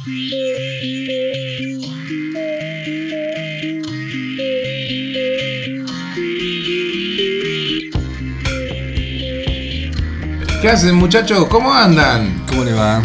¿Qué hacen, muchachos? ¿Cómo andan? ¿Cómo le va?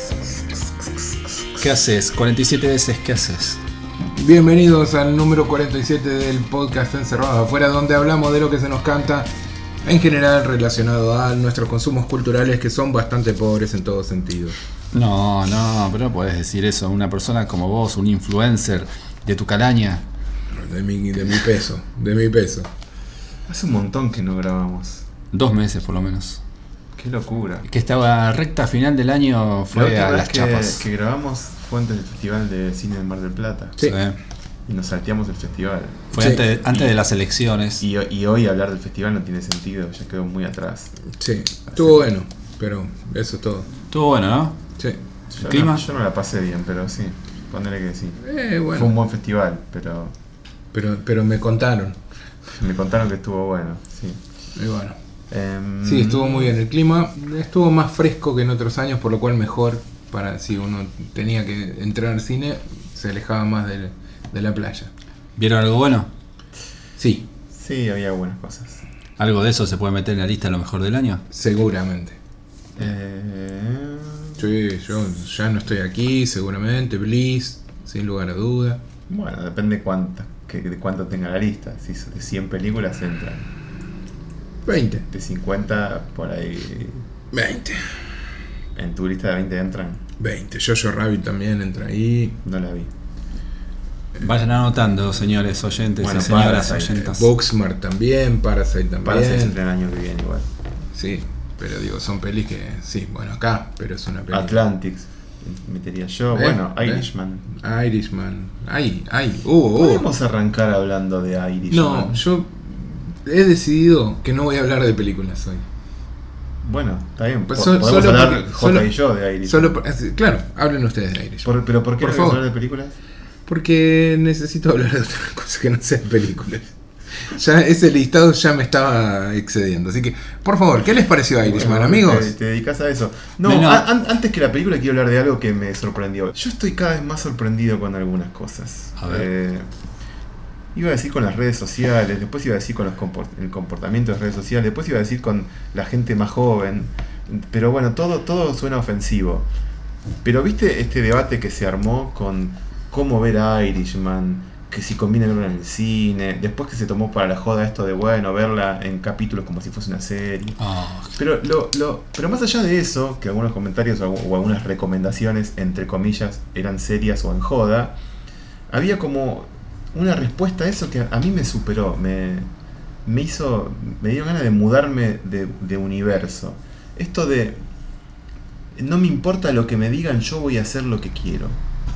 ¿Qué haces? 47 veces, ¿qué haces? Bienvenidos al número 47 del podcast Encerrados Afuera, donde hablamos de lo que se nos canta, en general relacionado a nuestros consumos culturales, que son bastante pobres en todo sentido. No, pero no puedes decir eso. Una persona como vos, un influencer de tu calaña. De mi peso. Hace un montón que no grabamos. 2 meses por lo menos. Qué locura. Que estaba recta final del año, fue a las chapas. Que grabamos fue antes del Festival de Cine de Mar del Plata. Sí. Y nos salteamos el festival. Fue Sí. antes de las elecciones. Y hoy hablar del festival no tiene sentido, ya quedó muy atrás. Sí, estuvo bueno, pero eso es todo. Estuvo bueno, ¿no? Sí. Yo ¿Clima? yo no la pasé bien, pero sí. Ponele que sí. Bueno. Fue un buen festival, pero Pero me contaron. me contaron que estuvo bueno. Sí. Y bueno. Sí, estuvo muy bien el clima. Estuvo más fresco que en otros años, por lo cual mejor para si uno tenía que entrar al cine, se alejaba más de la playa. ¿Vieron algo bueno? Sí, Sí, había buenas cosas. ¿Algo de eso se puede meter en la lista a lo mejor del año? seguramente. Eh, Sí, yo ya no estoy aquí, seguramente. Bliss, sin lugar a duda. Bueno, depende de cuánto tenga la lista. Si de 100 películas entran. 20. De 50 por ahí. 20. En tu lista de 20 entran. 20. Jojo Rabbit también entra ahí. No la vi. Vayan anotando, señores oyentes Bueno, y señoras Parasite, oyentas. Booksmart también, Parasite también. Parasite entra el año que viene igual. Sí, pero digo, son pelis que... Sí, bueno, acá, pero es una peli. Atlantics metería yo. Bueno, Irishman. Irishman. Ay. Podemos arrancar hablando de Irishman. No, yo he decidido que no voy a hablar de películas hoy. Bueno, está bien. Pues Podemos solo hablar porque- J solo- y yo de Irishman. Claro, hablen ustedes de Irishman. ¿Pero por qué Por no favor. hablar de películas? Porque necesito hablar de otra cosa que no sean películas. Ya ese listado ya me estaba excediendo. Así que, por favor, ¿qué les pareció a Irishman, Bueno, amigos? Te dedicas a eso. No, No. antes que la película quiero hablar de algo que me sorprendió. Yo estoy cada vez más sorprendido con algunas cosas. A ver. Iba a decir con las redes sociales, después iba a decir con el comportamiento de las redes sociales, después iba a decir con la gente más joven. Pero bueno, todo suena ofensivo. Pero viste este debate que se armó con cómo ver a Irishman, que si conviene verla en el cine, después que se tomó para la joda esto de bueno, verla en capítulos como si fuese una serie. Ah, Pero pero más allá de eso, que algunos comentarios o algunas recomendaciones, entre comillas, eran serias o en joda, había como una respuesta a eso que a mí me superó, me dio ganas de mudarme de universo. Esto de no me importa lo que me digan, yo voy a hacer lo que quiero.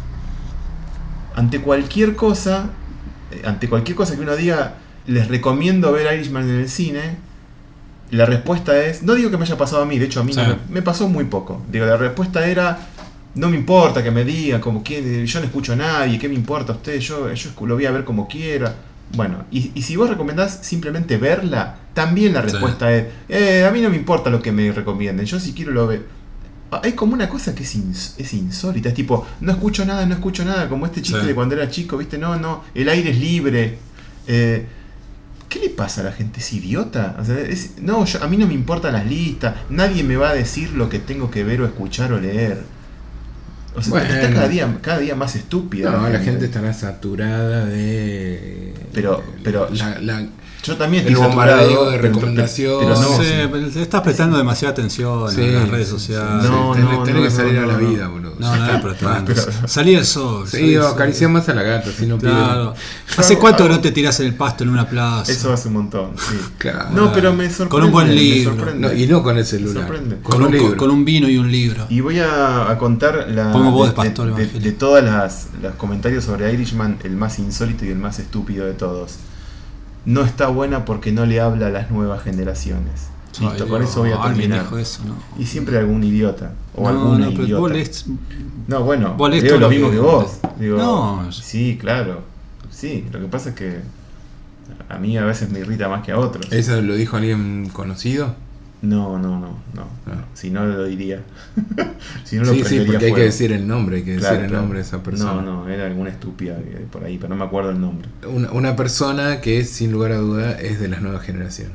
Ante cualquier cosa que uno diga, les recomiendo ver Irishman en el cine, la respuesta es, no digo que me haya pasado a mí, de hecho a mí Sí. me pasó muy poco. Digo, la respuesta era, no me importa que me digan, como que yo no escucho a nadie, ¿qué me importa a usted? Yo lo voy a ver como quiera. Bueno, y si vos recomendás simplemente verla, también la respuesta es, a mí no me importa lo que me recomienden, yo si quiero lo veo. Hay como una cosa que es insólita, es tipo, no escucho nada, como este chiste Sí. de cuando era chico, ¿viste? No, el aire es libre. ¿Qué le pasa a la gente? ¿Es idiota? O sea, a mí no me importan las listas, nadie me va a decir lo que tengo que ver o escuchar o leer. O sea, Bueno. está cada día más estúpida. No, la gente estará saturada de... Pero yo también el estoy bombardeo saturado, de recomendaciones. pero no, no sé, pero te estás prestando demasiada atención Sí, en las redes sí, sociales. No, tenés que salir a la no. vida, boludo. No, nada, pero Pero- salí el sol. salí Sí, el o sol. acaricia más a la gata, si no pide. Claro. ¿Hace cuánto no te tiras en el pasto en una plaza? Eso hace un montón, sí. Claro. No, pero me sorprende. Con un buen me libro. sorprende. No, y no con el Me celular. sorprende. Con un libro. Con un vino y un libro. Y voy a contar Pongo voz de pastor de evangélico. todas los comentarios sobre Irishman, el más insólito y el más estúpido de todos. No está buena porque no le habla a las nuevas generaciones. Listo, Ay, con eso voy a alguien terminar. dijo eso, ¿no? Y siempre algún idiota o No, alguna no, pero idiota. vos lees- No, bueno, vos lees leo todo lo lo mismo que- que vos. Digo, No. sí, claro. Sí, lo que pasa es que a mí a veces me irrita más que a otros. ¿Eso lo dijo alguien conocido? No. Si no lo diría. Si no lo Sí, prendería porque hay fuego. que decir el nombre, hay que Claro, decir el claro. nombre de esa persona. No, era alguna estúpida por ahí, pero no me acuerdo el nombre. Una persona que sin lugar a duda es de las nuevas generaciones.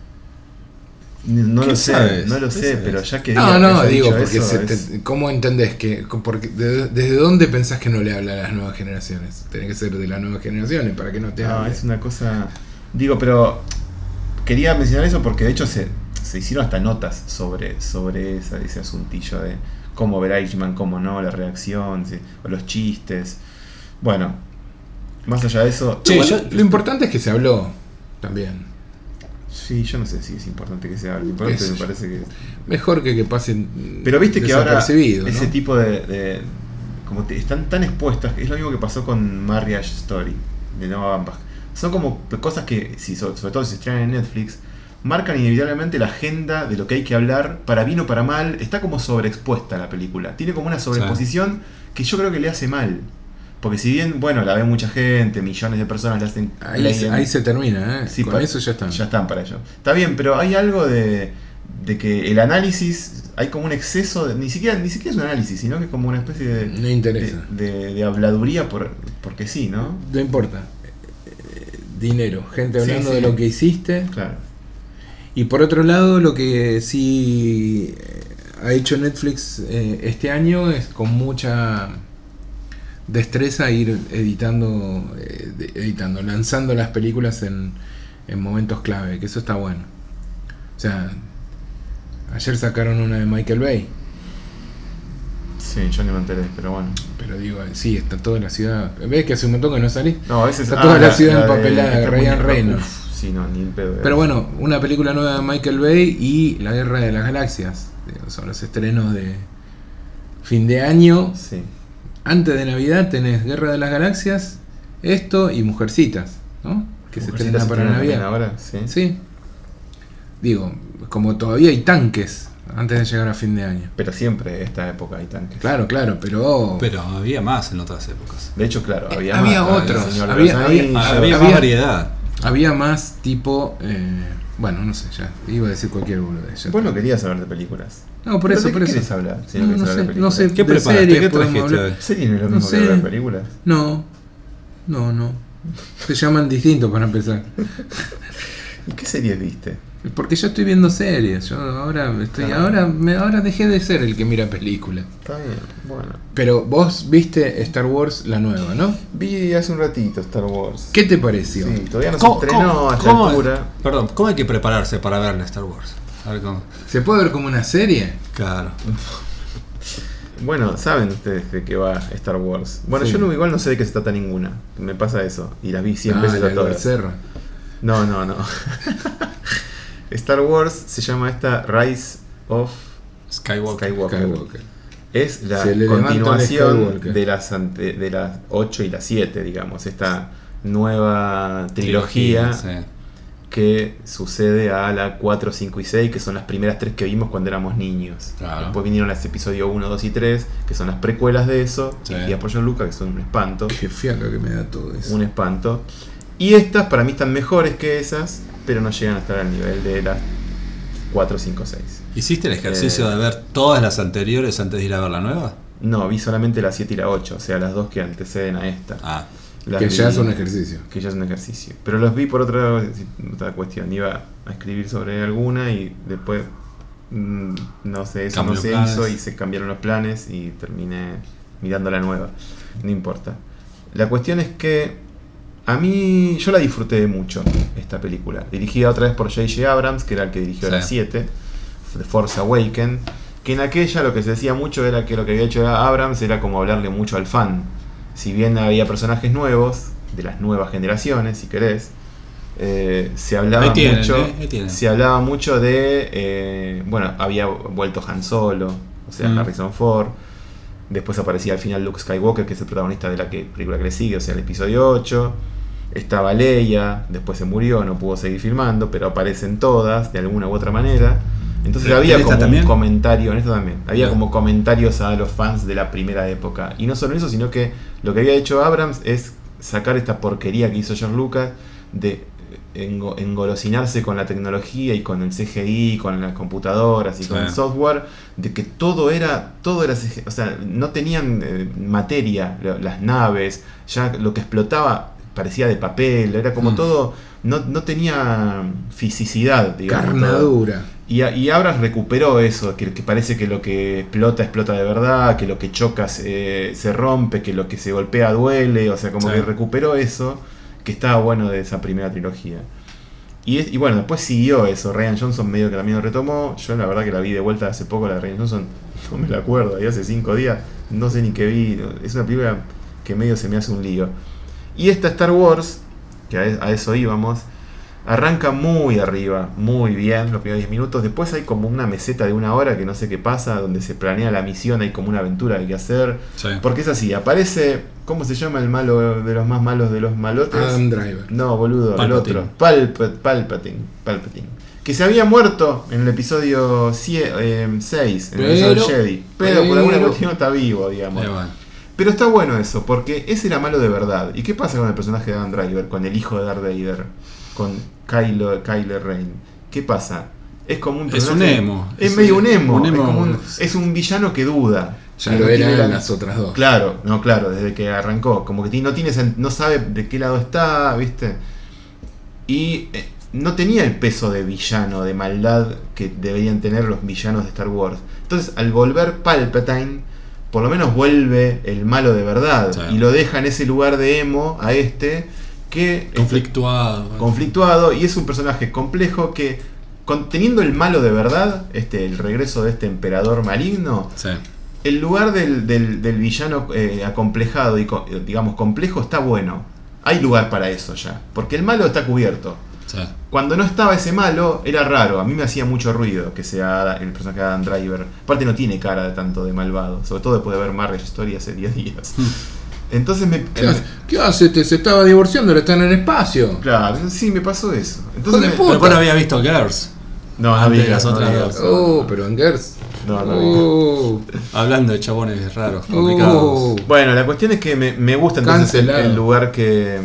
No ¿Qué lo sé, sabes? no lo ¿Qué sé, sabes? pero ya que No, haya digo, dicho porque eso, ¿cómo entendés que desde dónde pensás que no le habla a las nuevas generaciones? Tiene que ser de las nuevas generaciones para que no te No, hable. es una cosa. Digo, pero quería mencionar eso porque de hecho se hicieron hasta notas sobre ese asuntillo de cómo ver a Eichmann, cómo no, la reacción, ¿sí? O los chistes. Bueno, más allá de eso. Sí, igual, yo- Lo importante es que se habló también. sí, yo no sé si es importante que sea algo. Importante Qué me sé yo. parece que. Mejor que pasen Pero viste que ahora desapercibido, ese ¿no? tipo de como están tan expuestas, es lo mismo que pasó con Marriage Story de Noah Baumbach. Son como cosas que, sobre todo si se estrenan en Netflix, marcan inevitablemente la agenda de lo que hay que hablar, para bien o para mal. Está como sobreexpuesta la película. Tiene como una sobreexposición que yo creo que le hace mal. Porque si bien, bueno, la ve mucha gente, millones de personas la hacen. Ahí se termina, ¿eh? Sí, Con eso ya están. Ya están para ello. Está bien, pero hay algo de que el análisis, hay como un exceso, ni siquiera es un análisis, sino que es como una especie de. No interesa. De habladuría porque sí, ¿no? No importa. Dinero, gente Sí, hablando sí. de lo que hiciste. Claro. Y por otro lado, lo que sí ha hecho Netflix este año es con mucha destreza ir editando, lanzando las películas en momentos clave, que eso está bueno. O sea, ayer sacaron una de Michael Bay, Sí, yo ni me enteré, pero bueno. pero digo, sí, está toda la ciudad. ¿Ves que hace un montón que no salí? No, a veces. Está toda la ciudad empapelada, está Ryan muy- Reynolds. Uf, sí, no, ni el pedo. Pero bueno, una película nueva de Michael Bay y La Guerra de las Galaxias. Digo, son los estrenos de fin de año. Sí. Antes de Navidad tenés Guerra de las Galaxias, esto y Mujercitas, ¿no? Que se estrena para Navidad. Ahora, sí. Sí. Digo, como todavía hay tanques antes de llegar a fin de año. Pero siempre esta época hay tanques. Claro, pero Pero había más en otras épocas. De hecho, claro, había había más, otros, el Señor de había- los había- Anillos. Había más variedad. había más tipo... bueno, no sé, ya iba a decir cualquier boludez. ya Vos no está. querías hablar de películas. No, por ¿Pero eso, de por qué eso. querés hablar? Si no No, querés no hablar de sé, películas. no sé. ¿Qué de preparaste? series ¿Qué podemos trajiste hablar. hoy? ¿Serie no es lo No mismo sé. que hablar de películas? No. Se llaman distintos para empezar. ¿Y qué series viste? Porque yo estoy viendo series. Yo ahora ahora dejé de ser el que mira películas. Está bien, bueno. Pero vos viste Star Wars la nueva, ¿no? Vi hace un ratito Star Wars. ¿Qué te pareció? Sí, todavía no se estrenó a esta altura. Perdón, ¿cómo hay que prepararse para ver la Star Wars? A ver cómo. ¿Se puede ver como una serie? Claro. Bueno, saben ustedes de qué va Star Wars. Bueno, Sí. yo igual no sé de qué se trata ninguna. Me pasa eso. Y las vi 100 veces la a de todas. Berserra. No. Star Wars se llama esta Rise of Skywalker. Skywalker. Es la Se le levanta el continuación Skywalker. de las 8 y las 7, digamos. Esta nueva trilogía Sí. que sucede a la 4, 5 y 6, que son las primeras 3 que vimos cuando éramos niños. Claro. Después vinieron las episodios 1, 2 y 3, que son las precuelas de eso, Sí. dirigidas por John Lucas, que son un espanto. Qué fiaca que me da todo eso. Un espanto. Y estas para mí están mejores que esas, pero no llegan a estar al nivel de las 4, 5, 6. ¿Hiciste el ejercicio de ver todas las anteriores antes de ir a ver la nueva? No, vi solamente la 7 y la 8, o sea, las dos que anteceden a esta. Ah, Las Que ya vi- es un ejercicio. Que ya es un ejercicio. Pero los vi por otra cuestión. Iba a escribir sobre alguna y después, no sé, eso Cambió no se planes. hizo y se cambiaron los planes y terminé mirando la nueva. No importa. La cuestión es que a mí, yo la disfruté mucho, esta película. Dirigida otra vez por J.J. Abrams, que era el que dirigió Sí. la 7, The Force Awakens. Que en aquella lo que se decía mucho era que lo que había hecho Abrams era como hablarle mucho al fan. Si bien había personajes nuevos, de las nuevas generaciones, si querés, se hablaba Ahí tienen, mucho. ahí tienen. Se hablaba mucho de. Bueno, había vuelto Han Solo, o sea, Harrison Ford. Después aparecía al final Luke Skywalker, que es el protagonista de la película que le sigue, o sea, el episodio 8. Estaba Leia, después se murió, no pudo seguir filmando, pero aparecen todas, de alguna u otra manera. Entonces había ¿En esta como también? un comentario, en esto también, había Bien. como comentarios a los fans de la primera época. Y no solo eso, sino que lo que había hecho Abrams es sacar esta porquería que hizo George Lucas de engolosinarse con la tecnología y con el CGI, con las computadoras y con el software, de que todo era CGI, o sea, no tenían materia, las naves, ya lo que explotaba parecía de papel, era como todo, no tenía fisicidad, digamos. Carnadura. Y Abrams recuperó eso, que parece que lo que explota de verdad, que lo que choca se rompe, que lo que se golpea duele, o sea, como que recuperó eso, que estaba bueno de esa primera trilogía. Y bueno, después siguió eso, Rian Johnson medio que también lo retomó. Yo la verdad que la vi de vuelta hace poco, la de Rian Johnson, no me la acuerdo, ahí hace 5 días, no sé ni qué vi, es una película que medio se me hace un lío. Y esta Star Wars, que a eso íbamos, arranca muy arriba, muy bien los primeros 10 minutos. Después hay como una meseta de 1 hora que no sé qué pasa, donde se planea la misión, hay como una aventura que hay que hacer. Sí. Porque es así, aparece, ¿cómo se llama el malo de los más malos de los malotes? Adam Driver. No, boludo, Palpatine. El otro. Palpatine. Que se había muerto en el episodio 6, en el Jedi. Pero por alguna cuestión está vivo, digamos. Pero está bueno eso, porque ese era malo de verdad. ¿Y qué pasa con el personaje de Adam Driver, con el hijo de Darth Vader? Con Kylo Ren. ¿Qué pasa? Es como un personaje, es un emo. Es medio un emo. Es un villano que duda. Ya lo eran las otras dos. Claro, desde que arrancó. Como que no sabe de qué lado está, ¿viste? Y no tenía el peso de villano, de maldad que deberían tener los villanos de Star Wars. Entonces, al volver Palpatine, por lo menos vuelve el malo de verdad. Sí. Y lo deja en ese lugar de emo a que conflictuado, y es un personaje complejo que, teniendo el malo de verdad, el regreso de este emperador maligno, el lugar del villano acomplejado y digamos complejo está bueno. Hay lugar para eso ya, porque el malo está cubierto. Cuando no estaba ese malo era raro, a mí me hacía mucho ruido que sea el personaje de Adam Driver. Aparte no tiene cara de tanto de malvado, sobre todo después de ver Marriage Story hace 10 días. Entonces ¿Qué hace? Se estaba divorciando, ahora está en el espacio. Claro, sí, me pasó eso. Entonces pero no había visto Girls. No, antes de las otras dos. Pero en Girls. No. Hablando de chabones raros, complicados. Bueno, la cuestión es que me gusta entonces el lugar que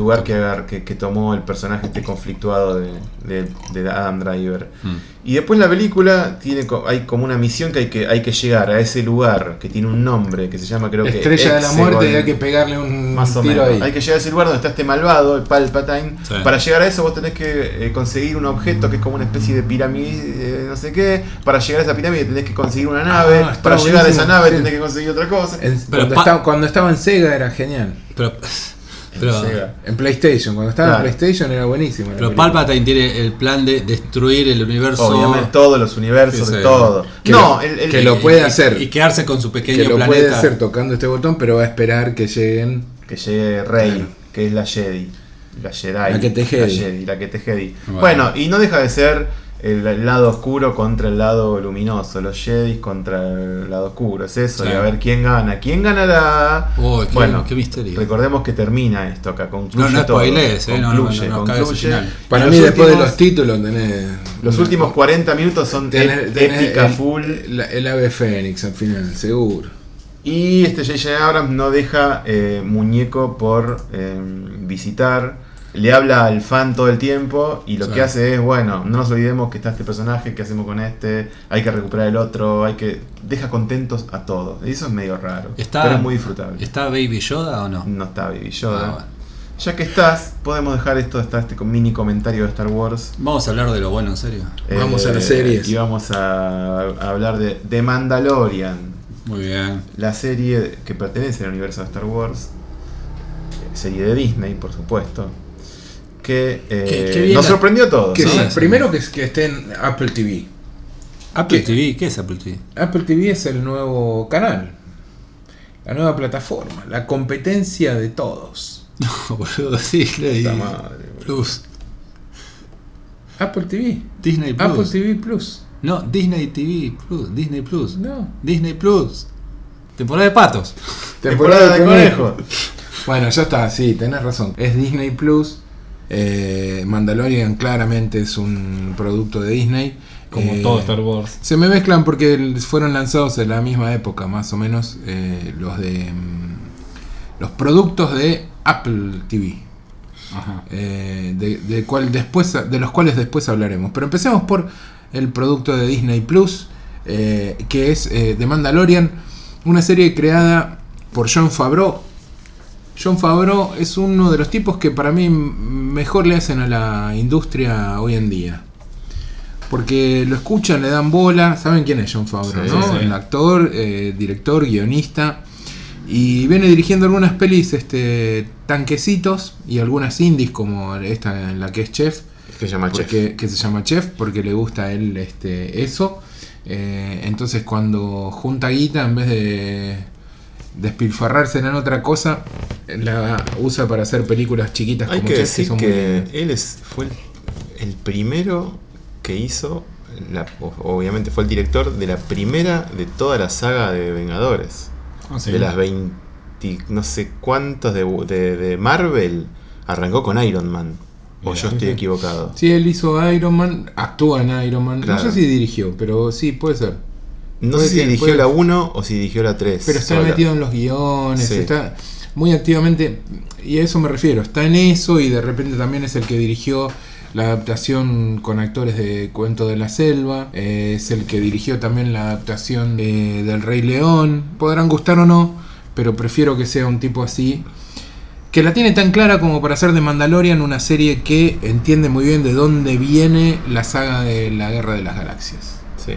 tomó el personaje conflictuado de Adam Driver. Y después la película hay como una misión que hay que llegar a ese lugar que tiene un nombre que se llama, creo que Estrella de la Muerte, y hay que pegarle un más o tiro menos. ahí. Hay que llegar a ese lugar donde está este malvado, el Palpatine. Sí. Para llegar a eso vos tenés que conseguir un objeto que es como una especie de pirámide, no sé qué. Para llegar a esa pirámide tenés que conseguir una nave. Para llegar a esa nave tenés que conseguir otra cosa. Cuando estaba en Sega era genial. Pero en PlayStation, cuando estaba en PlayStation era buenísimo. Pero Palpatine tiene el plan de destruir el universo. Obviamente, todos los universos, de todo. Que lo puede hacer. Y quedarse con su pequeño planeta. Que lo planeta. puede hacer tocando este botón, pero va a esperar que lleguen. Que llegue Rey, que es la Jedi. La Jedi. La que te Jedi. Bueno, y no deja de ser el lado oscuro contra el lado luminoso, los Jedi contra el lado oscuro, es eso, y a ver quién gana, quién ganará. Qué misterio. Recordemos que spoilees, concluye no todo. Concluye. Para mí después de los títulos tenés los últimos 40 minutos son épica full. El ave fénix al final, seguro. Y J.J. Abrams no deja muñeco por visitar. Le habla al fan todo el tiempo y lo que hace es, no nos olvidemos que está este personaje, ¿qué hacemos con este? Hay que recuperar el otro, deja contentos a todos. Y eso es medio raro, pero es muy disfrutable. ¿Está Baby Yoda o no? No está Baby Yoda. Ya que podemos dejar este mini comentario de Star Wars. Vamos a hablar de lo bueno, en serio. Vamos a las series. Y vamos a hablar de The Mandalorian. Muy bien. La serie que pertenece al universo de Star Wars. Serie de Disney, por supuesto. Que nos sorprendió a todos. Primero que esté en Apple TV. TV, ¿qué es Apple TV? Apple TV es el nuevo canal, la nueva plataforma, la competencia de todos. No, boludo, sí, Plus. Apple TV. Disney Plus. Apple TV Plus. No, Disney TV Plus. Disney Plus. No. Disney Plus. Temporada de patos. Temporada de conejos. Bueno, ya está, sí, tenés razón. Es Disney Plus. Mandalorian claramente es un producto de Disney, como todo Star Wars. Se me mezclan porque fueron lanzados en la misma época más o menos los productos de Apple TV. de los cuales después hablaremos. Pero empecemos por el producto de Disney Plus, que es The Mandalorian, una serie creada por Jon Favreau. Jon Favreau es uno de los tipos que para mí mejor le hacen a la industria hoy en día. Porque lo escuchan, le dan bola. ¿Saben quién es Jon Favreau? Sí, ¿no? sí. El actor, director, guionista. Y viene dirigiendo algunas pelis tanquecitos y algunas indies como esta en la que es chef. Que se llama Chef. Que se llama Chef porque le gusta a él eso. Entonces cuando junta guita, en vez de despilfarrarse en otra cosa, la usa para hacer películas chiquitas Hay como que Chef, decir son que muy... él fue el primero que hizo, obviamente fue el director de la primera de toda la saga de Vengadores. Sí. De las 20, no sé cuántos de Marvel, arrancó con Iron Man. O yo estoy equivocado. Sí, él hizo Iron Man, actúa en Iron Man. Claro. No sé si dirigió, pero sí, puede ser. No Puede sé si que- dirigió puede- la 1 o si dirigió la 3. Pero está metido en los guiones, Sí. está muy activamente, y a eso me refiero, está en eso, y de repente también es el que dirigió la adaptación con actores de Cuento de la Selva, es el que dirigió también la adaptación del Rey León. Podrán gustar o no, pero prefiero que sea un tipo así, que la tiene tan clara como para hacer de Mandalorian una serie que entiende muy bien de dónde viene la saga de la Guerra de las Galaxias. Sí.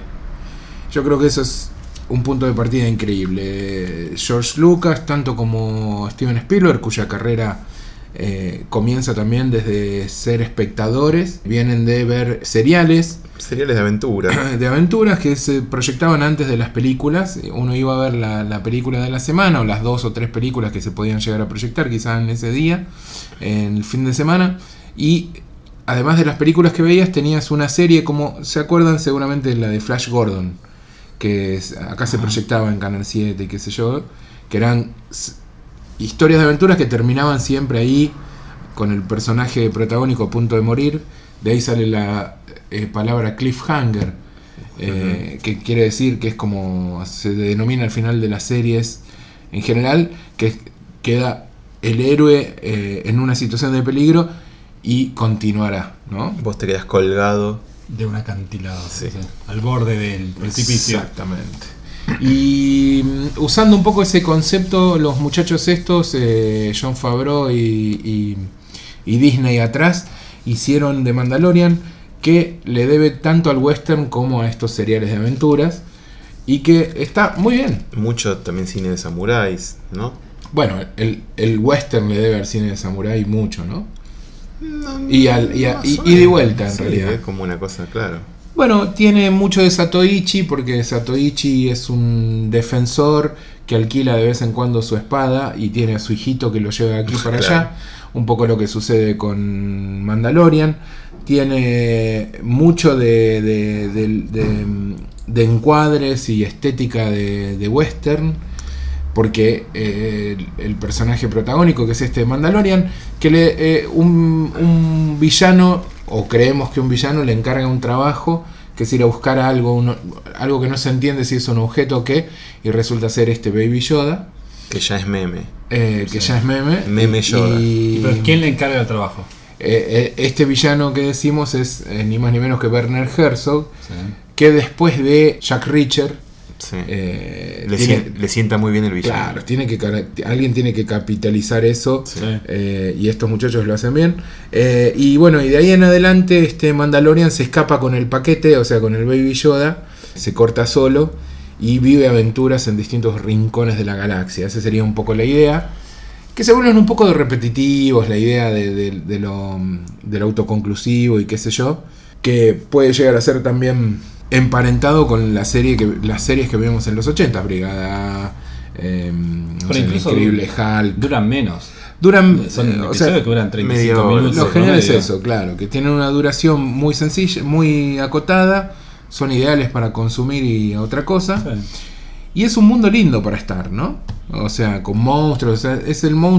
Yo creo que eso es un punto de partida increíble. George Lucas, tanto como Steven Spielberg, cuya carrera comienza también desde ser espectadores, vienen de ver seriales Seriales de aventura. de aventuras que se proyectaban antes de las películas. Uno iba a ver la película de la semana, o las 2 o 3 películas que se podían llegar a proyectar quizás en ese día, en el fin de semana, y además de las películas que veías tenías una serie, como se acuerdan seguramente, la de Flash Gordon, que acá se proyectaba en Canal 7 y qué sé yo, que eran historias de aventuras que terminaban siempre ahí con el personaje protagónico a punto de morir. De ahí sale la palabra cliffhanger, que quiere decir que es como se denomina al final de las series en general, que queda el héroe en una situación de peligro y continuará, ¿no? Vos te quedás colgado. De un acantilado, Sí. sí, al borde del precipicio. Exactamente. Y usando un poco ese concepto, los muchachos estos, Jon Favreau y Disney atrás, hicieron The Mandalorian, que le debe tanto al western como a estos seriales de aventuras, y que está muy bien. Mucho también cine de samuráis, ¿no? Bueno, el western le debe al cine de samurái mucho, ¿no? Y de vuelta, en Sí, realidad. es como una cosa, claro. Bueno, tiene mucho de Satoichi, porque Satoichi es un defensor que alquila de vez en cuando su espada y tiene a su hijito que lo lleva de aquí para Claro. allá. Un poco lo que sucede con Mandalorian. Tiene mucho de encuadres y estética de western, porque el personaje protagónico, que es este Mandalorian, que un villano, o creemos que un villano, le encarga un trabajo, que es ir a buscar algo que no se entiende si es un objeto o qué, y resulta ser este Baby Yoda, Que ya es meme. que ya es meme. Meme Yoda. Pero ¿quién le encarga el trabajo? Este villano que decimos es ni más ni menos que Werner Herzog, Sí. que después de Jack Reacher, Sí. tiene- le sienta muy bien el villano. claro, alguien tiene que capitalizar eso. Sí. Y estos muchachos lo hacen bien. Y bueno, y de ahí en adelante este Mandalorian se escapa con el paquete, o sea, con el Baby Yoda, se corta solo y vive aventuras en distintos rincones de la galaxia. Esa sería un poco la idea. Que se vuelven un poco de repetitivos, la idea de lo autoconclusivo y qué sé yo. Que puede llegar a ser también emparentado con las series que vemos en los 80, Brigada, Pero incluso Increíble Hulk. duran menos. Duran, Son o episodios sea, que duran 35 media hora. minutos. lo genial es promedio. eso, claro, que tienen una duración muy sencilla, muy acotada, son ideales para consumir y otra cosa. Sí. Y es un mundo lindo para estar, ¿no? O sea, con monstruos, o sea, es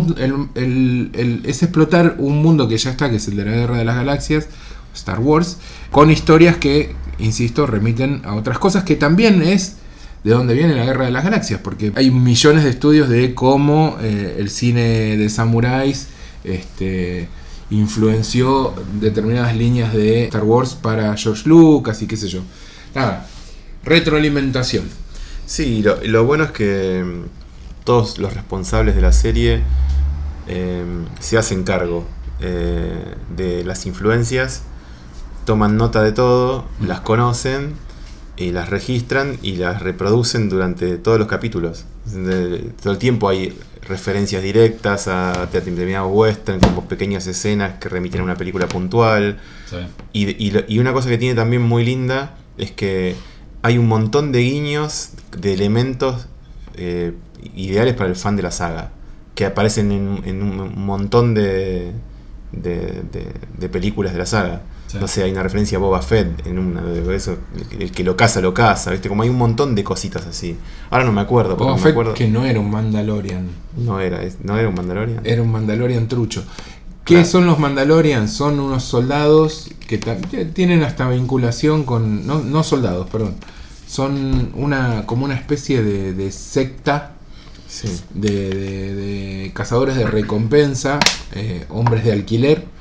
es explotar un mundo que ya está, que es el de la Guerra de las Galaxias, Star Wars, con historias que, insisto, remiten a otras cosas, que también es de dónde viene la Guerra de las Galaxias, porque hay millones de estudios de cómo el cine de samuráis influenció determinadas líneas de Star Wars para George Lucas y qué sé yo. Nada, retroalimentación. Sí, lo bueno es que todos los responsables de la serie se hacen cargo de las influencias, toman nota de todo, las conocen y las registran y las reproducen durante todos los capítulos. Todo el tiempo hay referencias directas a determinados western, como pequeñas escenas que remiten a una película puntual. Sí. Y una cosa que tiene también muy linda es que hay un montón de guiños, de elementos ideales para el fan de la saga, que aparecen en un montón de películas de la saga. Sí. No sé, hay una referencia a Boba Fett en una de eso, el que lo caza, ¿viste? Como hay un montón de cositas así. Ahora no me acuerdo. Boba Fett, que no era un Mandalorian. No era un Mandalorian. Era un Mandalorian trucho. ¿Qué son los Mandalorians? Son unos soldados que tienen hasta vinculación con... No soldados, perdón. Son como una especie de secta, sí, de cazadores de recompensa, hombres de alquiler,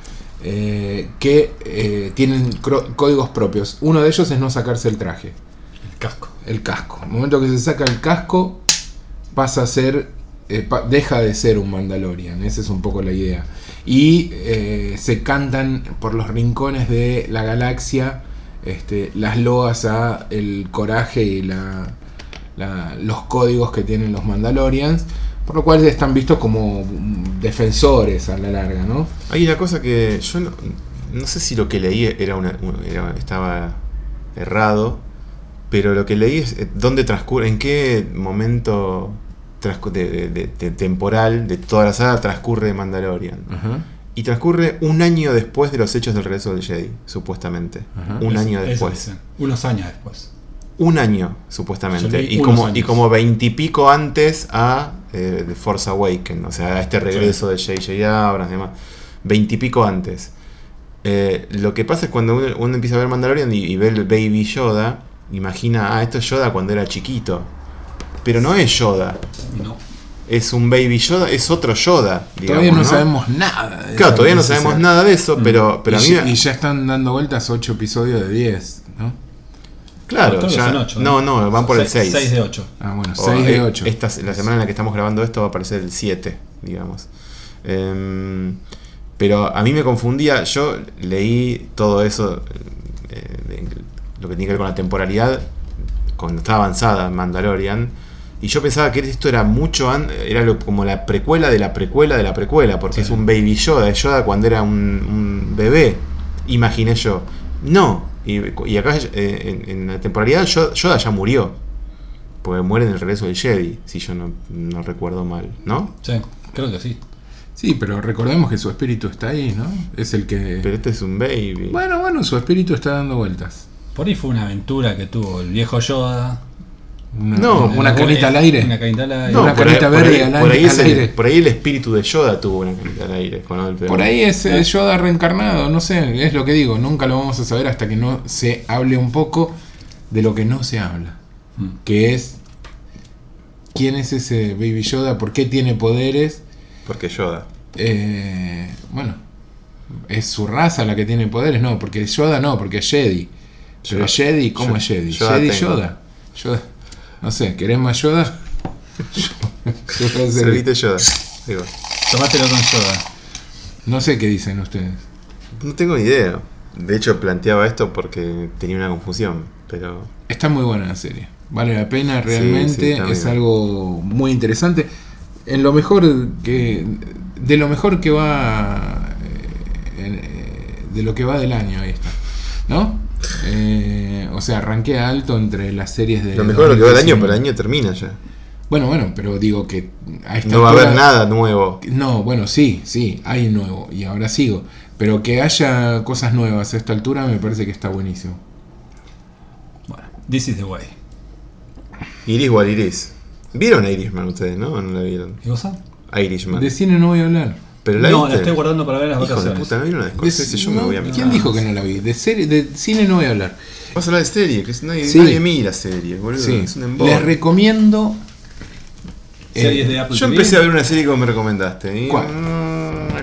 que tienen códigos propios. Uno de ellos es no sacarse el traje. El casco. En el momento que se saca el casco, pasa a ser... deja de ser un Mandalorian. Esa es un poco la idea. Y se cantan por los rincones de la galaxia las loas a el coraje y los códigos que tienen los Mandalorians, por lo cual están vistos como defensores a la larga, ¿no? Hay una cosa que yo no sé si lo que leí estaba errado, pero lo que leí es dónde transcurre, en qué momento de temporal de toda la saga transcurre Mandalorian. Uh-huh. Y transcurre un año después de los hechos del regreso del Jedi, supuestamente. Uh-huh. Un año después. Eso, unos años después. Un año, supuestamente. Y como 20 y pico antes a The Force Awakens. O sea, a este regreso de J.J. Abrams y demás. 20 y pico antes. Lo que pasa es cuando uno empieza a ver Mandalorian y ve el Baby Yoda, imagina, esto es Yoda cuando era chiquito. Pero no es Yoda. No. Es un Baby Yoda, es otro Yoda, digamos, todavía no sabemos nada de eso. Claro, todavía no sabemos nada de eso, pero a mí... Y ya están dando vueltas 8 episodios de 10, ¿no? Claro, no, ya... Son 8, no, van por el 6. 6 de 8. Ah, bueno, 6 de 8. La semana en la que estamos grabando esto va a aparecer el 7, digamos. Pero a mí me confundía, yo leí todo eso, lo que tiene que ver con la temporalidad, cuando estaba avanzada Mandalorian, y yo pensaba que esto era mucho como la precuela de la precuela de la precuela, porque es un Baby Yoda, es Yoda cuando era un bebé, imaginé yo. No, y acá en la temporalidad Yoda ya murió, porque muere en el regreso del Jedi, si yo no recuerdo mal, ¿no? Sí, creo que sí. Sí, pero recordemos que su espíritu está ahí, ¿no? Es el que... Pero este es un baby. Bueno, su espíritu está dando vueltas. Por ahí fue una aventura que tuvo el viejo Yoda. Una canita al aire. Una canita al aire. No, una canita verde al aire. Por ahí el espíritu de Yoda tuvo una canita al aire. Por ahí es Yoda reencarnado, no sé, es lo que digo. Nunca lo vamos a saber hasta que no se hable un poco de lo que no se habla. Que es, ¿quién es ese Baby Yoda? ¿Por qué tiene poderes? Porque Yoda. Bueno, ¿es su raza la que tiene poderes? No, porque Yoda no, porque es Jedi. Pero Jedi, ¿cómo es Jedi? Jedi Yoda. No sé, ¿querés más Yoda? Servite Yoda. Digo. Tomátelo con Yoda. No sé qué dicen ustedes. No tengo ni idea. De hecho, planteaba esto porque tenía una confusión. Pero está muy buena la serie. Vale la pena realmente. Sí, es algo muy interesante. De lo mejor que va de lo que va del año, ahí está, ¿no? O sea, arranqué alto entre las series de... Lo mejor de lo que va del año, pero el año termina ya. Bueno, pero digo que a esta no va a haber nada nuevo. No, bueno, sí, hay nuevo, y ahora sigo. Pero que haya cosas nuevas a esta altura me parece que está buenísimo. Bueno, this is the way. Iris o Iris. ¿Vieron a Irishman ustedes, no? ¿O no la vieron? ¿Qué cosa? Irishman. De cine no voy a hablar. ¿Pero la estoy guardando para ver las vacaciones. Hijo de puta, ¿no vieron la de Scorsese? Yo me voy a mirar. ¿Quién dijo que no la vi? De cine no voy a hablar. Vamos a hablar de serie, que nadie mira series, boludo. Sí. Es un embole. Les recomiendo... series de Apple yo TV. empecé a ver una serie que me recomendaste. ¿Cuál?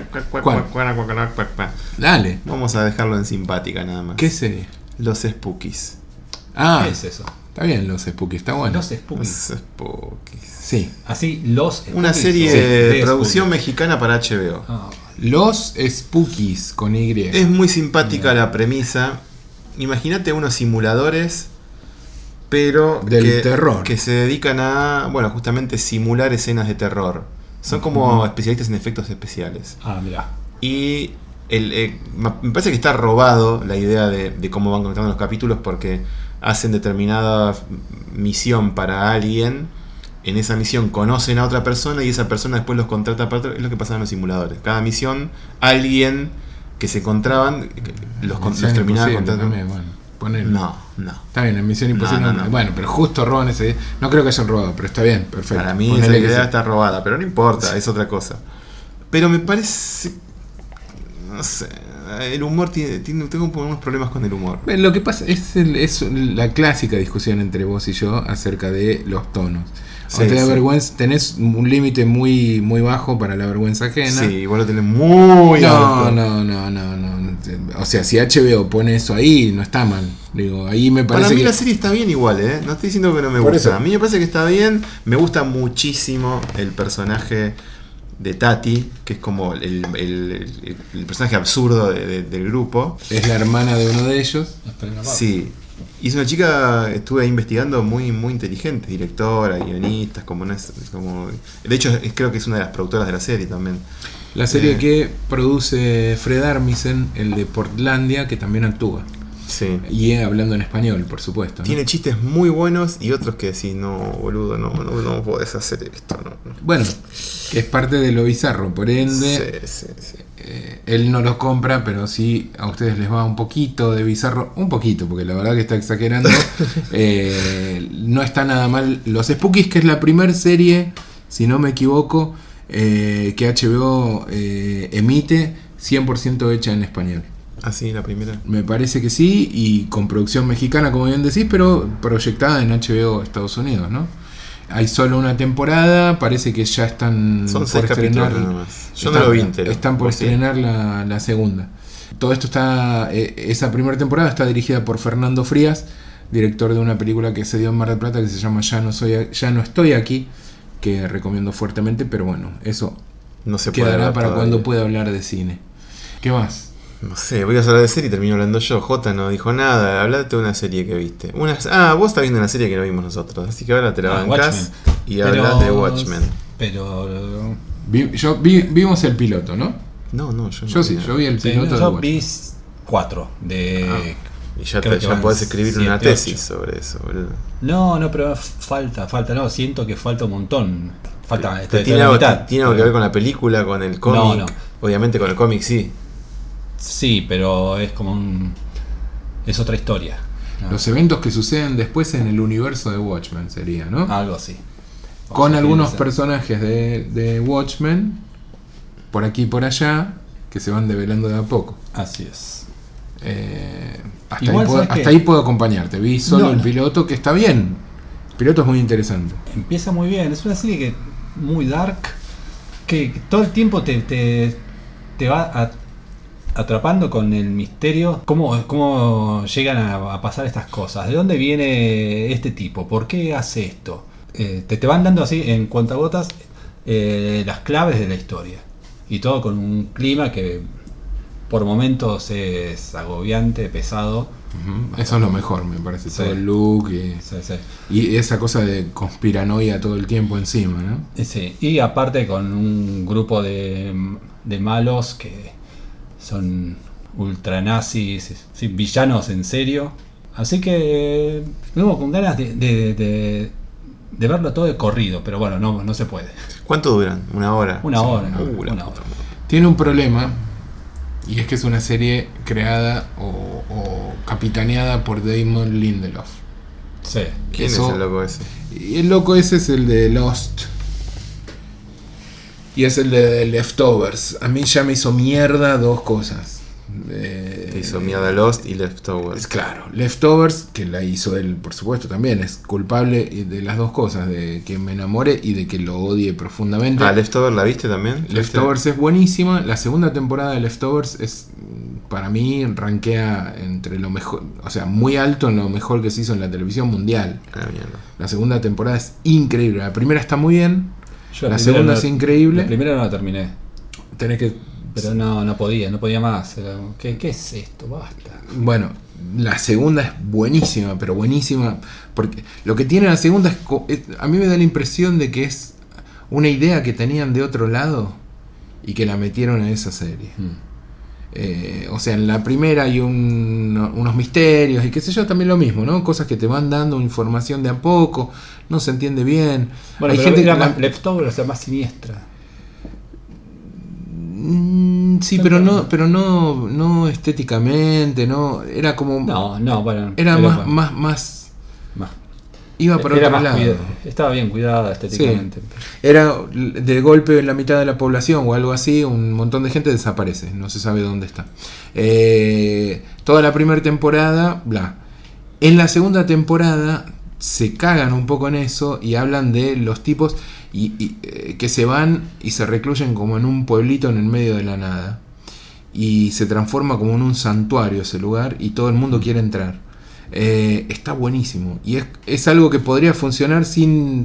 Dale. Vamos a dejarlo en simpática nada más. ¿Qué serie? Los Spookies. Ah, ¿Qué es eso? está bien Los Spookies, está bueno. Los Spookies. Los Spookies. Sí. Así, los Spookies. Una serie Sí, de de producción Spookies. mexicana para HBO. Ah, Los Spookies con Y. Es muy simpática la premisa. Imagínate unos simuladores, pero Del terror. que se dedican a, bueno, justamente simular escenas de terror. Son como especialistas en efectos especiales. mirá. Y me parece que está robado la idea de cómo van conectando los capítulos, porque hacen determinada misión para alguien. En esa misión conocen a otra persona y esa persona después los contrata para otro. Es lo que pasa en los simuladores. Cada misión, alguien que se encontraban los Misión terminaba Imposible contratando. también, bueno, ponele. No. Está bien, en Misión Imposible. No. Bueno, pero justo roban ese. No creo que hayan robado, pero está bien, perfecto. Para mí Ponele esa que idea sí. está robada, pero no importa, es otra cosa. Pero me parece, no sé, el humor tengo unos problemas con el humor. Lo que pasa es la clásica discusión entre vos y yo acerca de los tonos. Sí, O te da sí. vergüenza, tenés un límite muy, muy bajo para la vergüenza ajena. Sí, vos lo tenés muy alto. No. O sea, si HBO pone eso ahí, no está mal. Digo, ahí me Para parece mí que la serie está bien igual, ¿eh? No estoy diciendo que no me Por gusta. eso. A mí me parece que está bien. Me gusta muchísimo el personaje de Tati, que es como el personaje absurdo del grupo. es la hermana de uno de ellos. Sí. Y es una chica, estuve ahí investigando, muy, muy inteligente, directora, guionista, de hecho creo que es una de las productoras de la serie también. La serie que produce Fred Armisen, el de Portlandia, que también actúa. Sí. Y hablando en español, por supuesto, ¿no? Tiene chistes muy buenos y otros que decís, no, boludo, no podés hacer esto. No. Bueno, que es parte de lo bizarro, por ende, Sí. él no los compra, pero sí a ustedes les va un poquito de bizarro, un poquito, porque la verdad que está exagerando. No está nada mal. Los Spookies, que es la primera serie, si no me equivoco, que HBO emite 100% hecha en español. Ah, sí, la primera. Me parece que sí, y con producción mexicana, como bien decís, pero proyectada en HBO Estados Unidos, ¿no? Hay solo una temporada, parece que ya están Son por 6 capítulos estrenar. nada más. Yo no lo vi entero. Están por ¿Vos sí? estrenar la segunda. Todo esto está, esa primera temporada está dirigida por Fernando Frías, director de una película que se dio en Mar del Plata que se llama Ya no estoy aquí, que recomiendo fuertemente, pero bueno, eso No se puede quedará hablar para todavía. cuando pueda hablar de cine. ¿Qué más? No sé, voy a hablar de serie y termino hablando yo. Jota no dijo nada, hablate de una serie que viste. Vos estás viendo una serie que no vimos nosotros, así que ahora te la bancás y hablas de Watchmen. Pero Vimos el piloto, ¿no? No, Yo sí, yo vi el sí, piloto de yo Watchmen. vi 4 de... Y ya, creo que ya van podés escribir 7, una 8. tesis sobre eso, boludo. No, pero falta, no, siento que falta un montón. Falta, Pero estoy ¿Tiene a la algo, mitad. ¿Tiene algo que ver con la película, con el cómic? No. Obviamente con el cómic sí. Sí, pero es como es otra historia. ¿no? Los eventos que suceden después en el universo de Watchmen sería, ¿no? Algo así. Con Vamos a algunos definir personajes de Watchmen, por aquí y por allá, que se van develando de a poco. así es. Hasta ¿sabes qué? ahí puedo acompañarte. Vi solo No, el no. piloto, que está bien. El piloto es muy interesante. Empieza muy bien, es una serie que muy dark, que todo el tiempo te va atrapando con el misterio. ¿Cómo llegan a pasar estas cosas? ¿De dónde viene este tipo? ¿Por qué hace esto? Te van dando así en cuentagotas las claves de la historia. Y todo con un clima que por momentos es agobiante, pesado. Eso es lo mejor, me parece. Sí. Todo el look Sí, sí. y esa cosa de conspiranoia todo el tiempo encima, ¿no? Sí, y aparte con un grupo de malos que son ultranazis, sí, villanos en serio. Así que vengo con ganas de verlo todo de corrido, pero bueno, no se puede. ¿Cuánto duran? ¿Una hora? Una hora, la una puta hora. madre. Tiene un problema, y es que es una serie creada o capitaneada por Damon Lindelof. Sí. ¿Quién Eso- es el loco ese? Y el loco ese es el de Lost. Y es el de Leftovers. A mí ya me hizo mierda dos cosas. Hizo mierda Lost y Leftovers. Es claro, Leftovers, que la hizo él, por supuesto, también es culpable de las dos cosas, de que me enamore y de que lo odie profundamente. ¿Leftovers la viste también? Leftovers es buenísima. La segunda temporada de Leftovers es, para mí, rankea entre lo mejor, o sea, muy alto en lo mejor que se hizo en la televisión mundial. Mierda. La segunda temporada es increíble. La primera está muy bien, Yo la segunda no- es increíble. La primera no la terminé. Tenés que... Pero no podía más. Era como, ¿qué es esto? Basta. Bueno, la segunda es buenísima, pero buenísima, porque lo que tiene la segunda a mí me da la impresión de que es una idea que tenían de otro lado y que la metieron en esa serie. O sea, en la primera hay unos misterios y qué sé yo, también lo mismo, ¿no? Cosas que te van dando información de a poco, no se entiende bien. Bueno, Hay pero gente era que más Leftovers, era más siniestra. sí, pero no estéticamente, no, era como Bueno. era más iba por Era otro más lado. estaba bien cuidada estéticamente. Era de golpe en la mitad de la población o algo así, un montón de gente desaparece, no se sabe dónde está. Toda la primera temporada, bla. En la segunda temporada se cagan un poco en eso y hablan de los tipos que se van y se recluyen como en un pueblito en el medio de la nada. Y se transforma como en un santuario ese lugar y todo el mundo quiere entrar. Está buenísimo y es algo que podría funcionar sin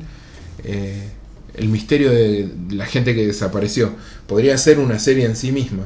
el misterio de la gente que desapareció. Podría ser una serie en sí misma.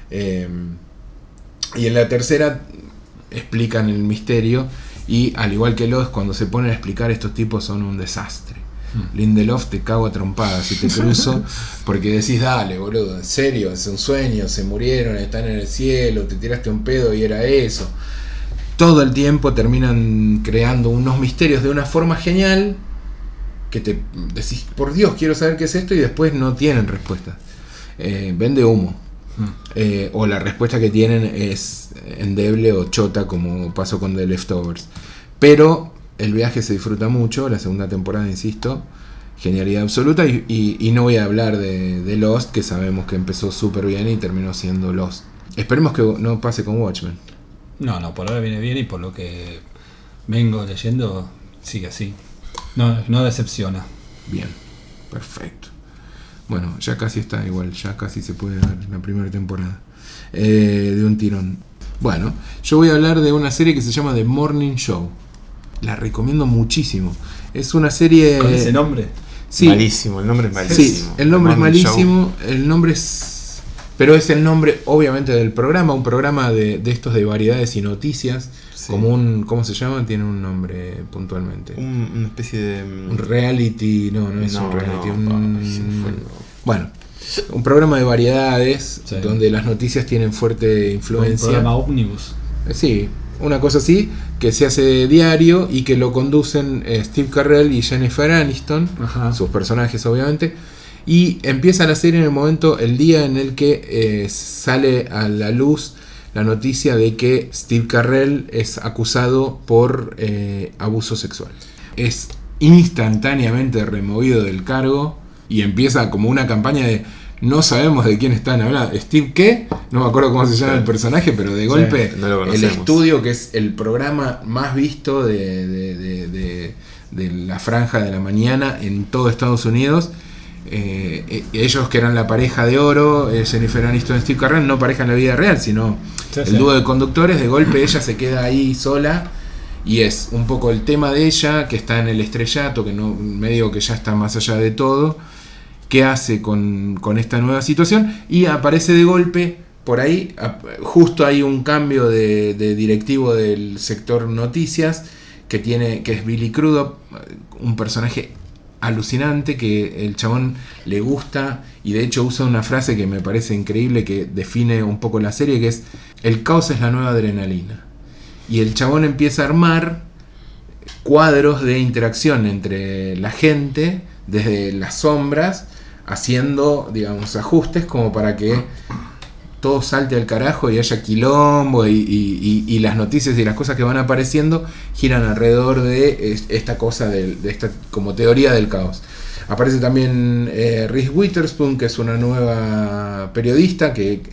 Y en la tercera explican el misterio y al igual que Lost, cuando se ponen a explicar, estos tipos son un desastre. Lindelof, te cago a trompadas si te cruzo, porque decís, dale boludo, en serio, es un sueño, se murieron, están en el cielo, te tiraste un pedo y era eso. Todo el tiempo terminan creando unos misterios de una forma genial que te decís, por Dios, quiero saber qué es esto, y después no tienen respuesta. Vende humo. O la respuesta que tienen es endeble o chota, como pasó con The Leftovers. Pero el viaje se disfruta mucho. La segunda temporada, insisto, genialidad absoluta. Y no voy a hablar de Lost, que sabemos que empezó súper bien y terminó siendo Lost. Esperemos que no pase con Watchmen. No, por ahora viene bien y por lo que vengo leyendo, sigue así. No decepciona. Bien, perfecto. Bueno, ya casi está igual, ya casi se puede ver la primera temporada de un tirón. Bueno, yo voy a hablar de una serie que se llama The Morning Show. La recomiendo muchísimo. Es una serie... ¿Con ese nombre? Sí. Malísimo, el nombre es malísimo. Sí, el nombre es malísimo. El nombre es... Pero es el nombre, obviamente, del programa. Un programa de estos de variedades y noticias. Sí. Como un... ¿Cómo se llama? Tiene un nombre puntualmente. Una especie de... Un reality... No es un reality. Bueno, un programa de variedades, sí, donde las noticias tienen fuerte influencia. Un programa ómnibus. Sí, una cosa así, que se hace diario y que lo conducen Steve Carell y Jennifer Aniston, sus personajes obviamente, y empieza la serie en el momento, el día en el que sale a la luz la noticia de que Steve Carell es acusado por abuso sexual. Es instantáneamente removido del cargo y empieza como una campaña de no sabemos de quién están hablando. ¿Steve qué? No me acuerdo cómo se llama el personaje, pero de golpe no el estudio, que es el programa más visto de la franja de la mañana en todo Estados Unidos, ellos que eran la pareja de oro, Jennifer Aniston y Steve Carell, no pareja en la vida real, sino el dúo de conductores, de golpe ella se queda ahí sola. Y es un poco el tema de ella, que está en el estrellato, que no, medio que ya está más allá de todo. ¿Qué hace con esta nueva situación? Y aparece de golpe, por ahí, justo hay un cambio de directivo del sector noticias, que es Billy Crudup, un personaje alucinante, que el chabón le gusta, y de hecho usa una frase que me parece increíble, que define un poco la serie, que es: el caos es la nueva adrenalina. Y el chabón empieza a armar cuadros de interacción entre la gente desde las sombras, haciendo, digamos, ajustes como para que todo salte al carajo y haya quilombo, y las noticias y las cosas que van apareciendo giran alrededor de esta cosa, de esta como teoría del caos. Aparece también Reese Witherspoon, que es una nueva periodista que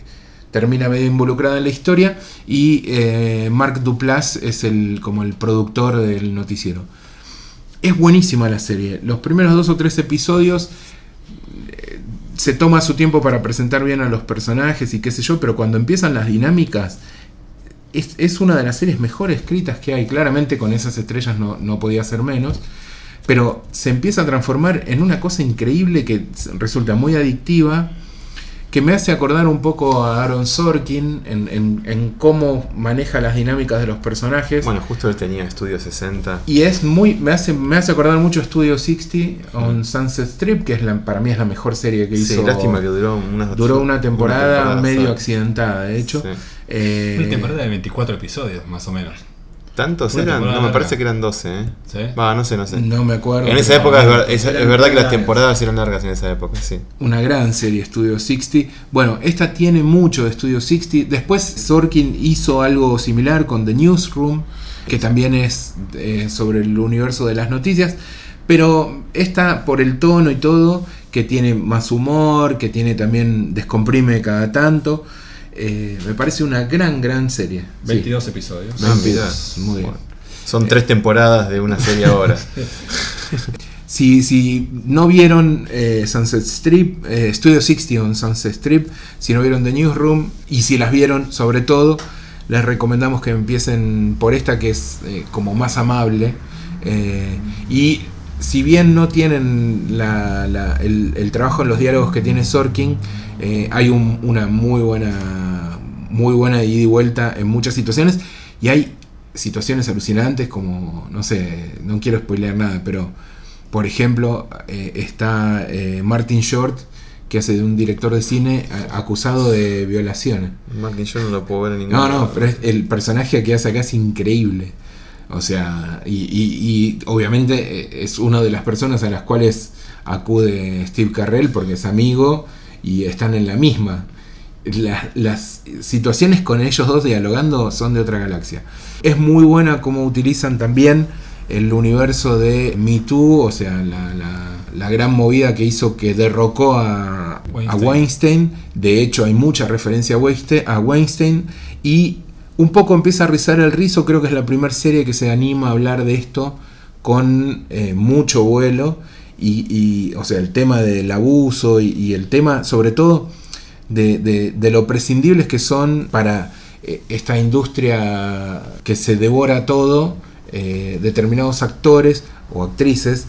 termina medio involucrada en la historia, y Mark Duplass es como el productor del noticiero. Es buenísima la serie. Los primeros 2 o 3 episodios se toma su tiempo para presentar bien a los personajes y qué sé yo, pero cuando empiezan las dinámicas es una de las series mejor escritas que hay. Claramente con esas estrellas no podía ser menos, pero se empieza a transformar en una cosa increíble que resulta muy adictiva, que me hace acordar un poco a Aaron Sorkin en cómo maneja las dinámicas de los personajes. Bueno, justo él tenía Estudio 60. Y me hace acordar mucho Studio 60 on Sunset Strip, que para mí es la mejor serie que hizo. Sí, lástima que duró una temporada medio accidentada, de hecho. Sí. Una temporada de 24 episodios, más o menos. ¿Tantos Una eran? temporada No, me larga. parece que eran 12, ¿eh? ¿Sí? Va, no sé. No me acuerdo. En esa época es verdad que las temporadas eran largas en esa época, sí. Una gran serie, Studio 60. Bueno, esta tiene mucho de Studio 60. Después Sorkin hizo algo similar con The Newsroom, que también es sobre el universo de las noticias. Pero esta, por el tono y todo, que tiene más humor, que tiene también descomprime cada tanto, me parece una gran serie. 22 episodios. Ah, 22, muy bien. Bueno, son 3 temporadas de una serie ahora. Si no vieron Sunset Strip, Studio 60 on Sunset Strip, si no vieron The Newsroom, y si las vieron, sobre todo, les recomendamos que empiecen por esta, que es como más amable. Y si bien no tienen el trabajo en los diálogos que tiene Sorkin, hay una muy buena ida y vuelta en muchas situaciones, y hay situaciones alucinantes como, no sé, no quiero spoilear nada, pero por ejemplo está Martin Short, que hace de un director de cine acusado de violaciones. Martin, yo no lo puedo ver en ningún No, pero el personaje que hace acá es increíble. O sea, y obviamente es una de las personas a las cuales acude Steve Carell porque es amigo y están en la misma. Las situaciones con ellos dos dialogando son de otra galaxia. Es muy buena cómo utilizan también el universo de Me Too, o sea, la gran movida que hizo, que derrocó a Weinstein. De hecho, hay mucha referencia a Weinstein, y un poco empieza a rizar el rizo. Creo que es la primera serie que se anima a hablar de esto con mucho vuelo, y o sea, el tema del abuso y el tema, sobre todo, de lo prescindibles que son para esta industria que se devora todo, determinados actores o actrices